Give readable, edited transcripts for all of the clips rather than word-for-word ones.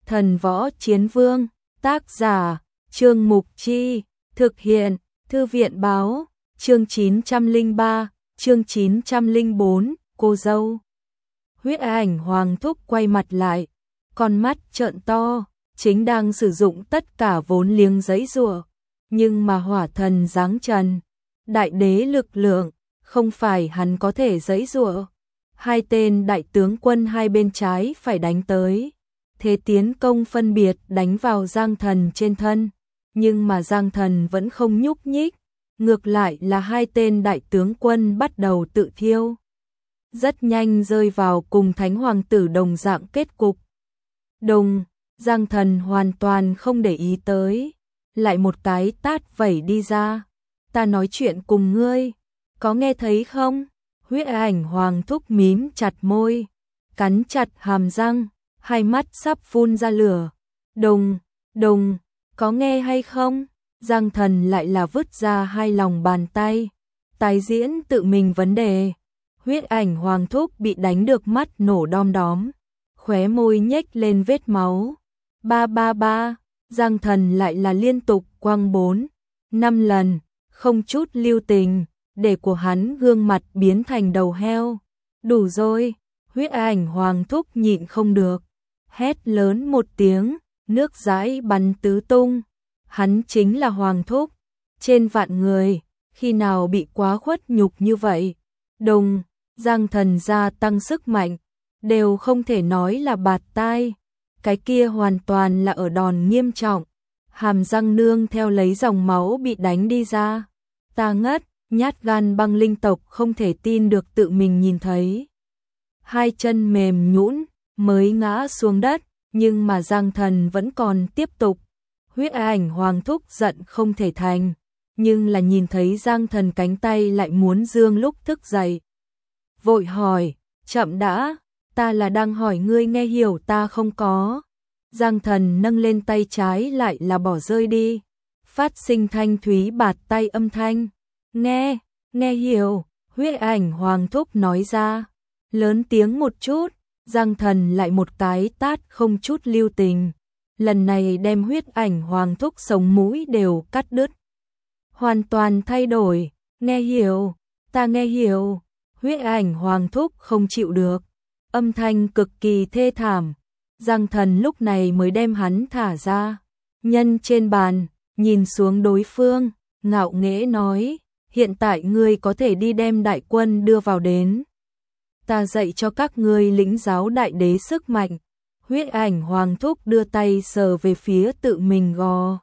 Thần Võ Chiến Vương, tác giả, Trương Mục Chi, thực hiện, Thư viện báo, chương 903, chương 904, cô dâu. Huyết ảnh Hoàng Thúc quay mặt lại, con mắt trợn to, chính đang sử dụng tất cả vốn liếng giãy giụa, nhưng mà hỏa thần giáng trần, đại đế lực lượng, không phải hắn có thể giãy giụa. Hai tên đại tướng quân hai bên trái phải đánh tới, thế tiến công phân biệt đánh vào Giang Thần trên thân, nhưng mà Giang Thần vẫn không nhúc nhích, ngược lại là hai tên đại tướng quân bắt đầu tự thiêu. Rất nhanh rơi vào cùng Thánh Hoàng tử đồng dạng kết cục. Giang Thần hoàn toàn không để ý tới, lại một cái tát vẩy đi ra. Ta nói chuyện cùng ngươi, có nghe thấy không? Huyết ảnh Hoàng Thúc mím chặt môi, cắn chặt hàm răng, hai mắt sắp phun ra lửa. Đùng, có nghe hay không? Giang Thần lại là vứt ra hai lòng bàn tay, tái diễn tự mình vấn đề. Huyết ảnh Hoàng Thúc bị đánh được mắt nổ đom đóm, khóe môi nhếch lên vết máu. Ba, Giang Thần lại là liên tục quăng 4-5 lần, không chút lưu tình, để của hắn gương mặt biến thành đầu heo. Đủ rồi, huyết ảnh Hoàng Thúc nhịn không được, hét lớn một tiếng, nước dãi bắn tứ tung. Hắn chính là Hoàng Thúc, trên vạn người, khi nào bị quá khuất nhục như vậy. Giang Thần gia tăng sức mạnh, đều không thể nói là bạt tai, cái kia hoàn toàn là ở đòn nghiêm trọng. Hàm răng nương theo lấy dòng máu bị đánh đi ra. Ta ngất, nhát gan băng linh tộc không thể tin được tự mình nhìn thấy. Hai chân mềm nhũn mới ngã xuống đất, nhưng mà Giang Thần vẫn còn tiếp tục. Huyết ảnh Hoàng Thúc giận không thể thành, nhưng là nhìn thấy Giang Thần cánh tay lại muốn dương lúc thức dậy. Vội hỏi, chậm đã, ta là đang hỏi ngươi nghe hiểu ta không có. Giang Thần nâng lên tay trái lại là bỏ rơi đi, phát sinh thanh thúy bạt tay âm thanh. Nghe hiểu, huyết ảnh Hoàng Thúc nói ra, lớn tiếng một chút. Giang Thần lại một cái tát không chút lưu tình, lần này đem huyết ảnh Hoàng Thúc sống mũi đều cắt đứt. Hoàn toàn thay đổi, nghe hiểu, ta nghe hiểu. Huyết ảnh Hoàng Thúc không chịu được, âm thanh cực kỳ thê thảm. Giang Thần lúc này mới đem hắn thả ra, nhân trên bàn, nhìn xuống đối phương, ngạo nghễ nói, hiện tại ngươi có thể đi đem đại quân đưa vào đến. Ta dạy cho các ngươi lĩnh giáo đại đế sức mạnh. Huyết ảnh Hoàng Thúc đưa tay sờ về phía tự mình gò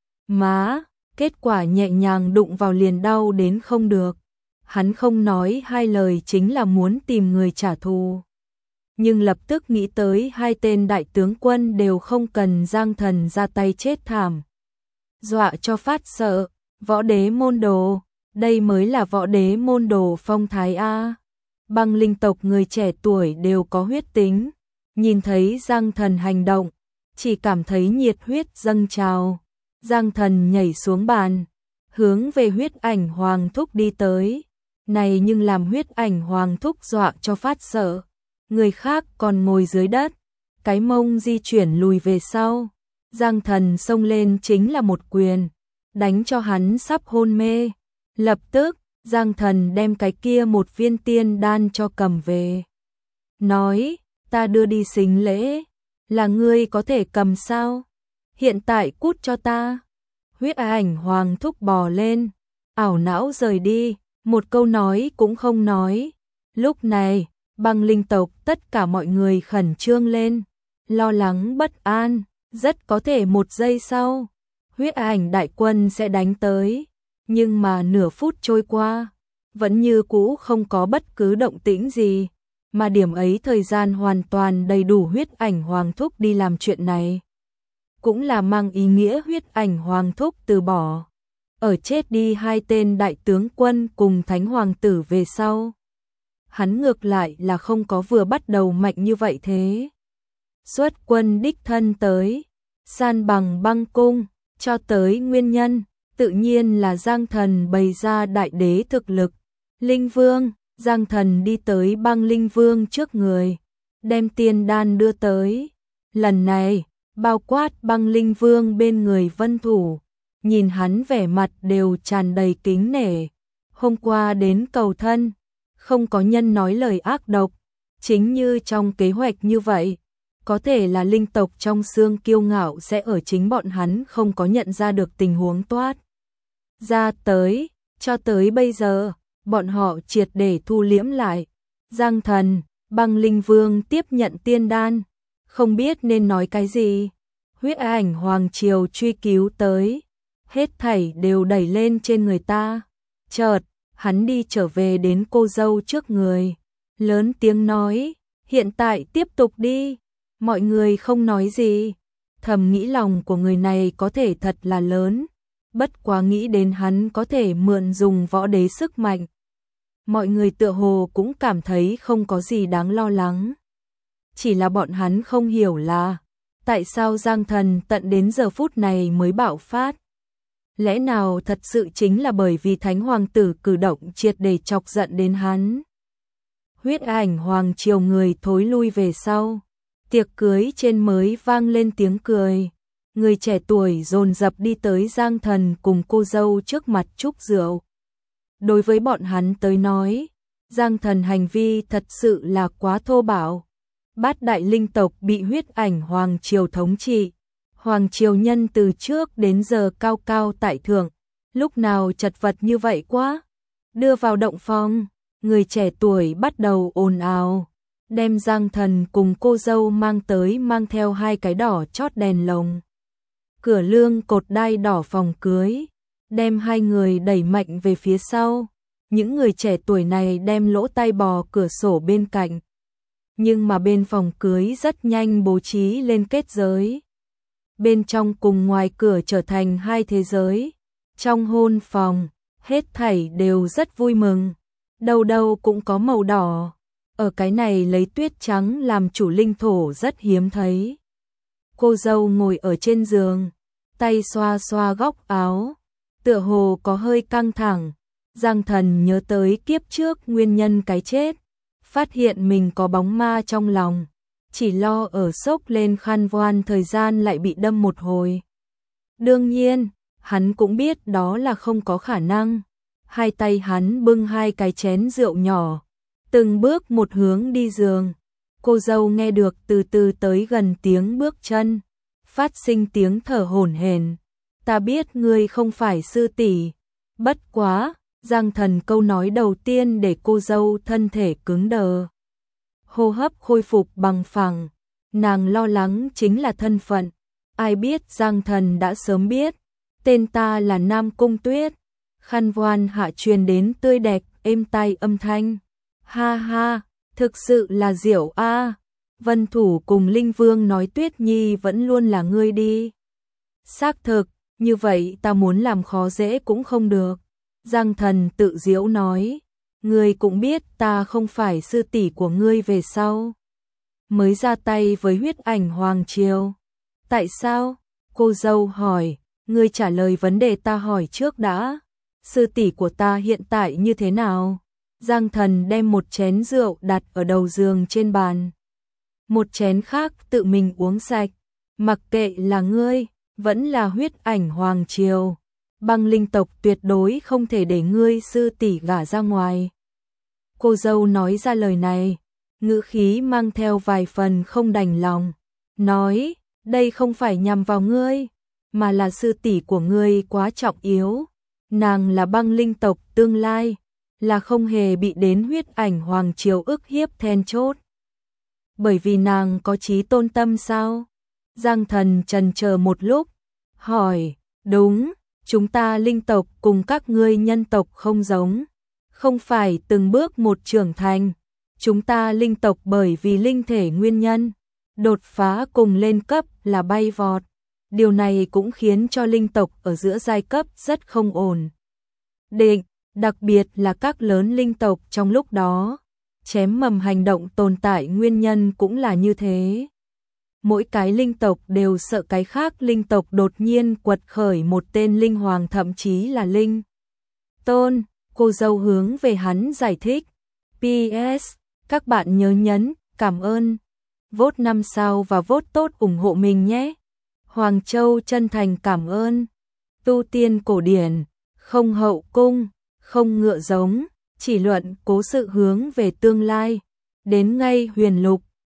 má, kết quả nhẹ nhàng đụng vào liền đau đến không được. Hắn không nói hai lời chính là muốn tìm người trả thù, nhưng lập tức nghĩ tới hai tên đại tướng quân đều không cần Giang Thần ra tay chết thảm, dọa cho phát sợ. Võ đế môn đồ, đây mới là võ đế môn đồ phong thái a. Băng linh tộc người trẻ tuổi đều có huyết tính, nhìn thấy Giang Thần hành động, chỉ cảm thấy nhiệt huyết dâng trào. Giang Thần nhảy xuống bàn, hướng về huyết ảnh Hoàng Thúc đi tới. Này nhưng làm huyết ảnh Hoàng Thúc dọa cho phát sợ, người khác còn ngồi dưới đất, cái mông di chuyển lùi về sau. Giang Thần xông lên chính là một quyền, đánh cho hắn sắp hôn mê. Lập tức, Giang Thần đem cái kia một viên tiên đan cho cầm về, nói, ta đưa đi xính lễ, là ngươi có thể cầm sao? Hiện tại cút cho ta. Huyết ảnh Hoàng Thúc bò lên, ảo não rời đi, một câu nói cũng không nói. Lúc này, băng linh tộc tất cả mọi người khẩn trương lên, lo lắng bất an, rất có thể một giây sau, huyết ảnh đại quân sẽ đánh tới. Nhưng mà nửa phút trôi qua, vẫn như cũ không có bất cứ động tĩnh gì, mà điểm ấy thời gian hoàn toàn đầy đủ huyết ảnh Hoàng Thúc đi làm chuyện này. Cũng là mang ý nghĩa huyết ảnh Hoàng Thúc từ bỏ. Ở chết đi hai tên đại tướng quân cùng Thánh Hoàng tử về sau, hắn ngược lại là không có vừa bắt đầu mạnh như vậy thế. Xuất quân đích thân tới, san bằng băng cung, cho tới nguyên nhân, tự nhiên là Giang Thần bày ra đại đế thực lực. Linh Vương, Giang Thần đi tới băng Linh Vương trước người, đem tiên đan đưa tới. Lần này, bao quát Băng Linh Vương bên người Vân Thủ, nhìn hắn vẻ mặt đều tràn đầy kính nể. Hôm qua đến cầu thân, không có nhân nói lời ác độc, chính như trong kế hoạch như vậy. Có thể là linh tộc trong xương kiêu ngạo sẽ ở chính bọn hắn không có nhận ra được tình huống toát ra tới, cho tới bây giờ, bọn họ triệt để thu liễm lại. Giang Thần, Băng Linh Vương tiếp nhận tiên đan, không biết nên nói cái gì. Huyết ảnh hoàng triều truy cứu tới, hết thảy đều đẩy lên trên người ta. Chợt, hắn đi trở về đến cô dâu trước người, lớn tiếng nói, hiện tại tiếp tục đi. Mọi người không nói gì, thầm nghĩ lòng của người này có thể thật là lớn, bất quá nghĩ đến hắn có thể mượn dùng võ đế sức mạnh. Mọi người tựa hồ cũng cảm thấy không có gì đáng lo lắng. Chỉ là bọn hắn không hiểu là, tại sao Giang Thần tận đến giờ phút này mới bạo phát. Lẽ nào thật sự chính là bởi vì Thánh Hoàng tử cử động triệt để chọc giận đến hắn. Huyết ảnh hoàng triều người thối lui về sau. Tiệc cưới trên mới vang lên tiếng cười. Người trẻ tuổi dồn dập đi tới Giang Thần cùng cô dâu trước mặt chúc rượu. Đối với bọn hắn tới nói, Giang Thần hành vi thật sự là quá thô bạo. Bát đại linh tộc bị huyết ảnh hoàng triều thống trị. Hoàng triều nhân từ trước đến giờ cao cao tại thượng, lúc nào chật vật như vậy quá. Đưa vào động phòng, người trẻ tuổi bắt đầu ồn ào, đem Giang Thần cùng cô dâu mang tới mang theo hai cái đỏ chót đèn lồng. Cửa lương cột đai đỏ phòng cưới, đem hai người đẩy mạnh về phía sau. Những người trẻ tuổi này đem lỗ tai bò cửa sổ bên cạnh. Nhưng mà bên phòng cưới rất nhanh bố trí lên kết giới. Bên trong cùng ngoài cửa trở thành hai thế giới. Trong hôn phòng, hết thảy đều rất vui mừng. Đâu đâu cũng có màu đỏ. Ở cái này lấy tuyết trắng làm chủ linh thổ rất hiếm thấy. Cô dâu ngồi ở trên giường, tay xoa xoa góc áo, tựa hồ có hơi căng thẳng. Giang Thần nhớ tới kiếp trước nguyên nhân cái chết, phát hiện mình có bóng ma trong lòng, chỉ lo ở sốc lên khăn voan thời gian lại bị đâm một hồi. Đương nhiên, hắn cũng biết đó là không có khả năng. Hai tay hắn bưng hai cái chén rượu nhỏ, từng bước một hướng đi giường. Cô dâu nghe được từ từ tới gần tiếng bước chân, phát sinh tiếng thở hổn hển. Ta biết ngươi không phải sư tỷ, bất quá. Giang Thần câu nói đầu tiên để cô dâu thân thể cứng đờ. Hô hấp khôi phục bằng phẳng, nàng lo lắng chính là thân phận. Ai biết Giang Thần đã sớm biết, tên ta là Nam Cung Tuyết. Khăn voan hạ truyền đến tươi đẹp, êm tai âm thanh. Ha ha, thực sự là diệu a. Vân Thủ cùng Linh Vương nói Tuyết Nhi vẫn luôn là ngươi đi. Xác thực, như vậy ta muốn làm khó dễ cũng không được. Giang Thần tự giễu nói, ngươi cũng biết ta không phải sư tỷ của ngươi về sau. Mới ra tay với huyết ảnh hoàng triều. Tại sao? Cô dâu hỏi, ngươi trả lời vấn đề ta hỏi trước đã. Sư tỷ của ta hiện tại như thế nào? Giang Thần đem một chén rượu đặt ở đầu giường trên bàn. Một chén khác tự mình uống sạch. Mặc kệ là ngươi, vẫn là huyết ảnh hoàng triều. Băng linh tộc tuyệt đối không thể để ngươi sư tỷ gả ra ngoài. Cô dâu nói ra lời này, ngữ khí mang theo vài phần không đành lòng. Nói, đây không phải nhằm vào ngươi, mà là sư tỷ của ngươi quá trọng yếu. Nàng là băng linh tộc tương lai, là không hề bị đến huyết ảnh hoàng triều ức hiếp then chốt. Bởi vì nàng có chí tôn tâm sao? Giang Thần chần chờ một lúc, hỏi, đúng. Chúng ta linh tộc cùng các ngươi nhân tộc không giống, không phải từng bước một trưởng thành. Chúng ta linh tộc bởi vì linh thể nguyên nhân, đột phá cùng lên cấp là bay vọt. Điều này cũng khiến cho linh tộc ở giữa giai cấp rất không ổn định, đặc biệt là các lớn linh tộc trong lúc đó. Chém mầm hành động tồn tại nguyên nhân cũng là như thế. Mỗi cái linh tộc đều sợ cái khác linh tộc đột nhiên quật khởi một tên linh hoàng thậm chí là linh tôn. Cô dâu hướng về hắn giải thích. PS, các bạn nhớ nhấn, cảm ơn. Vote 5 sao và vote tốt ủng hộ mình nhé. Hoàng Châu chân thành cảm ơn. Tu tiên cổ điển, không hậu cung, không ngựa giống, chỉ luận cố sự hướng về tương lai. Đến ngay Huyền Lục,